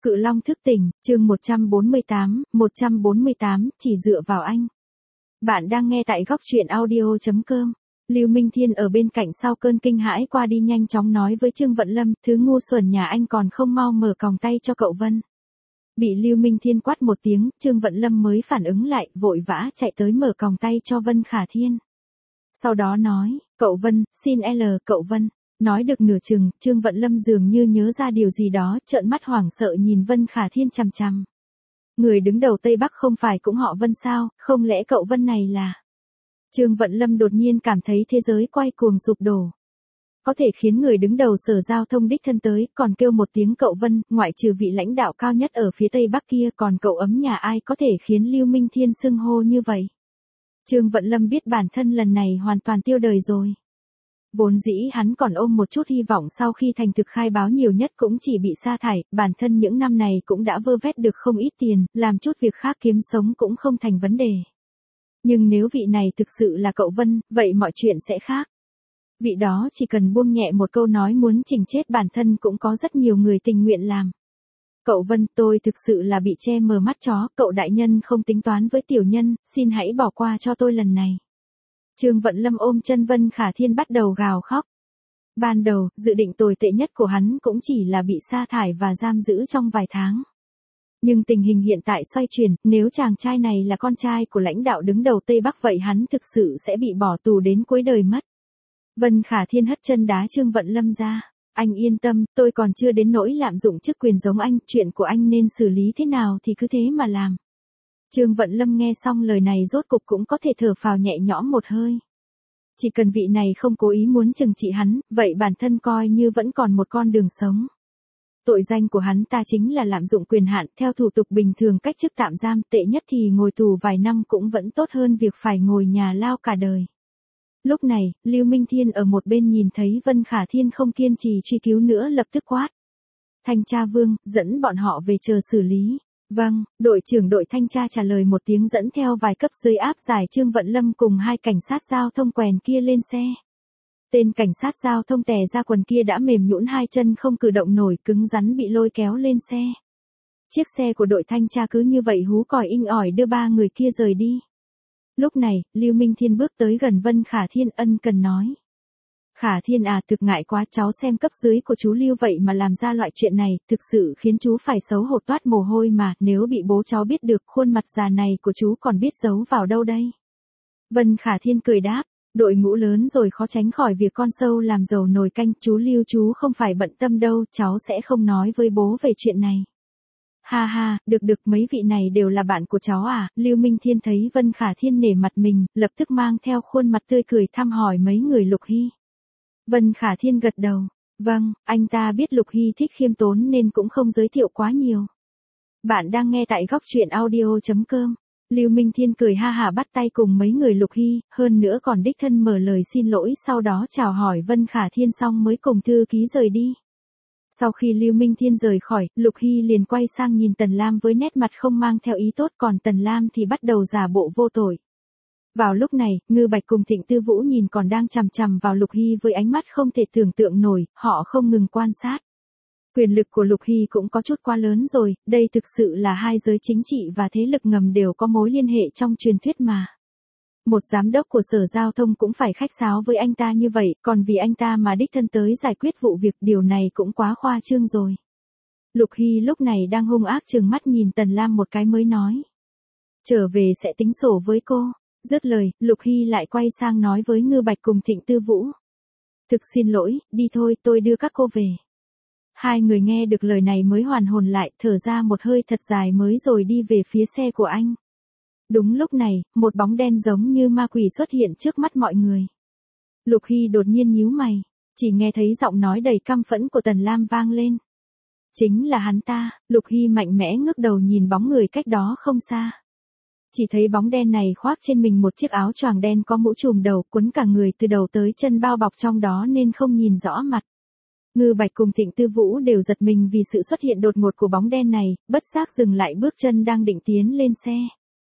Cự Long thức tỉnh, chương 148, chỉ dựa vào anh. Bạn đang nghe tại góc truyện audio.com. Lưu Minh Thiên ở bên cạnh sau cơn kinh hãi qua đi nhanh chóng nói với Trương Vận Lâm, thứ ngu xuẩn nhà anh còn không mau mở còng tay cho cậu Vân. Bị Lưu Minh Thiên quát một tiếng, Trương Vận Lâm mới phản ứng lại, vội vã chạy tới mở còng tay cho Vân Khả Thiên. Sau đó nói, cậu Vân, xin cậu Vân. Nói được nửa chừng, Trương Vận Lâm dường như nhớ ra điều gì đó, trợn mắt hoảng sợ nhìn Vân Khả Thiên chằm chằm. Người đứng đầu Tây Bắc không phải cũng họ Vân sao, không lẽ cậu Vân này là... Trương Vận Lâm đột nhiên cảm thấy thế giới quay cuồng sụp đổ. Có thể khiến người đứng đầu Sở Giao thông đích thân tới, còn kêu một tiếng cậu Vân, ngoại trừ vị lãnh đạo cao nhất ở phía Tây Bắc kia, còn cậu ấm nhà ai có thể khiến Lưu Minh Thiên xưng hô như vậy. Trương Vận Lâm biết bản thân lần này hoàn toàn tiêu đời rồi. Vốn dĩ hắn còn ôm một chút hy vọng sau khi thành thực khai báo nhiều nhất cũng chỉ bị sa thải, bản thân những năm này cũng đã vơ vét được không ít tiền, làm chút việc khác kiếm sống cũng không thành vấn đề. Nhưng nếu vị này thực sự là cậu Vân, vậy mọi chuyện sẽ khác. Vị đó chỉ cần buông nhẹ một câu nói muốn chỉnh chết bản thân cũng có rất nhiều người tình nguyện làm. Cậu Vân, tôi thực sự là bị che mờ mắt chó, cậu đại nhân không tính toán với tiểu nhân, xin hãy bỏ qua cho tôi lần này. Trương Vận Lâm ôm chân Vân Khả Thiên bắt đầu gào khóc. Ban đầu, dự định tồi tệ nhất của hắn cũng chỉ là bị sa thải và giam giữ trong vài tháng. Nhưng tình hình hiện tại xoay chuyển, nếu chàng trai này là con trai của lãnh đạo đứng đầu Tây Bắc vậy hắn thực sự sẽ bị bỏ tù đến cuối đời mất. Vân Khả Thiên hất chân đá Trương Vận Lâm ra. Anh yên tâm, tôi còn chưa đến nỗi lạm dụng chức quyền giống anh, chuyện của anh nên xử lý thế nào thì cứ thế mà làm. Trương Vận Lâm nghe xong lời này rốt cục cũng có thể thở phào nhẹ nhõm một hơi. Chỉ cần vị này không cố ý muốn trừng trị hắn, vậy bản thân coi như vẫn còn một con đường sống. Tội danh của hắn ta chính là lạm dụng quyền hạn, theo thủ tục bình thường cách chức tạm giam, tệ nhất thì ngồi tù vài năm cũng vẫn tốt hơn việc phải ngồi nhà lao cả đời. Lúc này, Lưu Minh Thiên ở một bên nhìn thấy Vân Khả Thiên không kiên trì truy cứu nữa lập tức quát. Thanh tra Vương, dẫn bọn họ về chờ xử lý. Vâng, đội trưởng đội thanh tra trả lời một tiếng dẫn theo vài cấp dưới áp giải Trương Vận Lâm cùng hai cảnh sát giao thông quèn kia lên xe. Tên cảnh sát giao thông tè ra quần kia đã mềm nhũn hai chân không cử động nổi, cứng rắn bị lôi kéo lên xe. Chiếc xe của đội thanh tra cứ như vậy hú còi inh ỏi đưa ba người kia rời đi. Lúc này, Lưu Minh Thiên bước tới gần Vân Khả Thiên ân cần nói. Khả Thiên à, thực ngại quá, cháu xem cấp dưới của chú Lưu vậy mà làm ra loại chuyện này, thực sự khiến chú phải xấu hổ toát mồ hôi mà, nếu bị bố cháu biết được khuôn mặt già này của chú còn biết giấu vào đâu đây. Vân Khả Thiên cười đáp, đội ngũ lớn rồi khó tránh khỏi việc con sâu làm dầu nồi canh, chú Lưu chú không phải bận tâm đâu, cháu sẽ không nói với bố về chuyện này. Ha ha, được mấy vị này đều là bạn của cháu à, Lưu Minh Thiên thấy Vân Khả Thiên nể mặt mình, lập tức mang theo khuôn mặt tươi cười thăm hỏi mấy người Lục Hy. Vân Khả Thiên gật đầu, vâng, anh ta biết Lục Hy thích khiêm tốn nên cũng không giới thiệu quá nhiều. Bạn đang nghe tại góc truyện audio.com. Lưu Minh Thiên cười ha hả bắt tay cùng mấy người Lục Hy, hơn nữa còn đích thân mở lời xin lỗi sau đó chào hỏi Vân Khả Thiên xong mới cùng thư ký rời đi. Sau khi Lưu Minh Thiên rời khỏi, Lục Hy liền quay sang nhìn Tần Lam với nét mặt không mang theo ý tốt, còn Tần Lam thì bắt đầu giả bộ vô tội. Vào lúc này, Ngư Bạch cùng Thịnh Tư Vũ nhìn còn đang chằm chằm vào Lục Hy với ánh mắt không thể tưởng tượng nổi, họ không ngừng quan sát. Quyền lực của Lục Hy cũng có chút quá lớn rồi, đây thực sự là hai giới chính trị và thế lực ngầm đều có mối liên hệ trong truyền thuyết mà. Một giám đốc của Sở Giao thông cũng phải khách sáo với anh ta như vậy, còn vì anh ta mà đích thân tới giải quyết vụ việc, điều này cũng quá khoa trương rồi. Lục Hy lúc này đang hung ác trừng mắt nhìn Tần Lam một cái mới nói. Trở về sẽ tính sổ với cô. Dứt lời, Lục Hy lại quay sang nói với Ngư Bạch cùng Thịnh Tư Vũ. Thực xin lỗi, đi thôi, tôi đưa các cô về. Hai người nghe được lời này mới hoàn hồn lại, thở ra một hơi thật dài mới rồi đi về phía xe của anh. Đúng lúc này, một bóng đen giống như ma quỷ xuất hiện trước mắt mọi người. Lục Hy đột nhiên nhíu mày, chỉ nghe thấy giọng nói đầy căm phẫn của Tần Lam vang lên. Chính là hắn ta, Lục Hy mạnh mẽ ngước đầu nhìn bóng người cách đó không xa. Chỉ thấy bóng đen này khoác trên mình một chiếc áo choàng đen có mũ trùm đầu, quấn cả người từ đầu tới chân bao bọc trong đó nên không nhìn rõ mặt. Ngư Bạch cùng Thịnh Tư Vũ đều giật mình vì sự xuất hiện đột ngột của bóng đen này, bất giác dừng lại bước chân đang định tiến lên xe.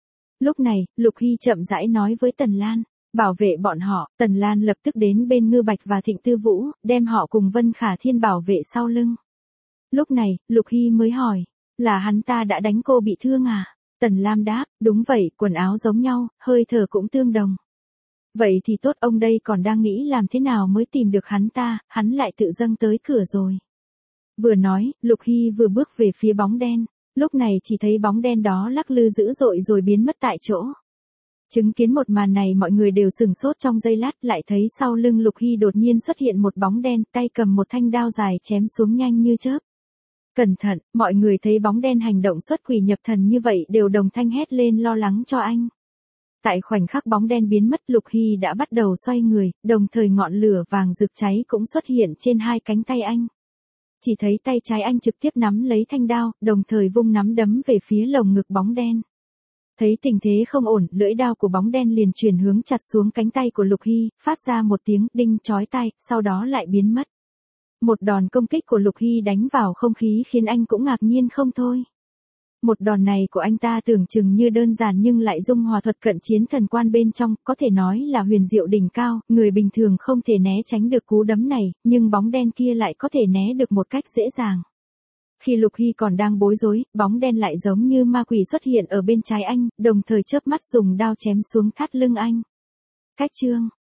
Lúc này, Lục Hy chậm rãi nói với Tần Lan, bảo vệ bọn họ. Tần Lan lập tức đến bên Ngư Bạch và Thịnh Tư Vũ, đem họ cùng Vân Khả Thiên bảo vệ sau lưng. Lúc này, Lục Hy mới hỏi, Là hắn ta đã đánh cô bị thương à? Tần Lam đáp, đúng vậy, quần áo giống nhau, hơi thở cũng tương đồng. Vậy thì tốt, ông đây còn đang nghĩ làm thế nào mới tìm được hắn ta, hắn lại tự dâng tới cửa rồi. Vừa nói, Lục Hy vừa bước về phía bóng đen, lúc này chỉ thấy bóng đen đó lắc lư dữ dội rồi biến mất tại chỗ. Chứng kiến một màn này mọi người đều sửng sốt trong giây lát, lại thấy sau lưng Lục Hy đột nhiên xuất hiện một bóng đen, tay cầm một thanh đao dài chém xuống nhanh như chớp. Cẩn thận, mọi người thấy bóng đen hành động xuất quỷ nhập thần như vậy đều đồng thanh hét lên lo lắng cho anh. Tại khoảnh khắc bóng đen biến mất, Lục Hy đã bắt đầu xoay người, đồng thời ngọn lửa vàng rực cháy cũng xuất hiện trên hai cánh tay anh. Chỉ thấy tay trái anh trực tiếp nắm lấy thanh đao, đồng thời vung nắm đấm về phía lồng ngực bóng đen. Thấy tình thế không ổn, lưỡi đao của bóng đen liền chuyển hướng chặt xuống cánh tay của Lục Hy, phát ra một tiếng đinh chói tai, sau đó lại biến mất. Một đòn công kích của Lục Hy đánh vào không khí khiến anh cũng ngạc nhiên không thôi. Một đòn này của anh ta tưởng chừng như đơn giản nhưng lại dung hòa thuật cận chiến thần quan bên trong, có thể nói là huyền diệu đỉnh cao, người bình thường không thể né tránh được cú đấm này, nhưng bóng đen kia lại có thể né được một cách dễ dàng. Khi Lục Hy còn đang bối rối, bóng đen lại giống như ma quỷ xuất hiện ở bên trái anh, đồng thời chớp mắt dùng đao chém xuống thắt lưng anh. Cách chương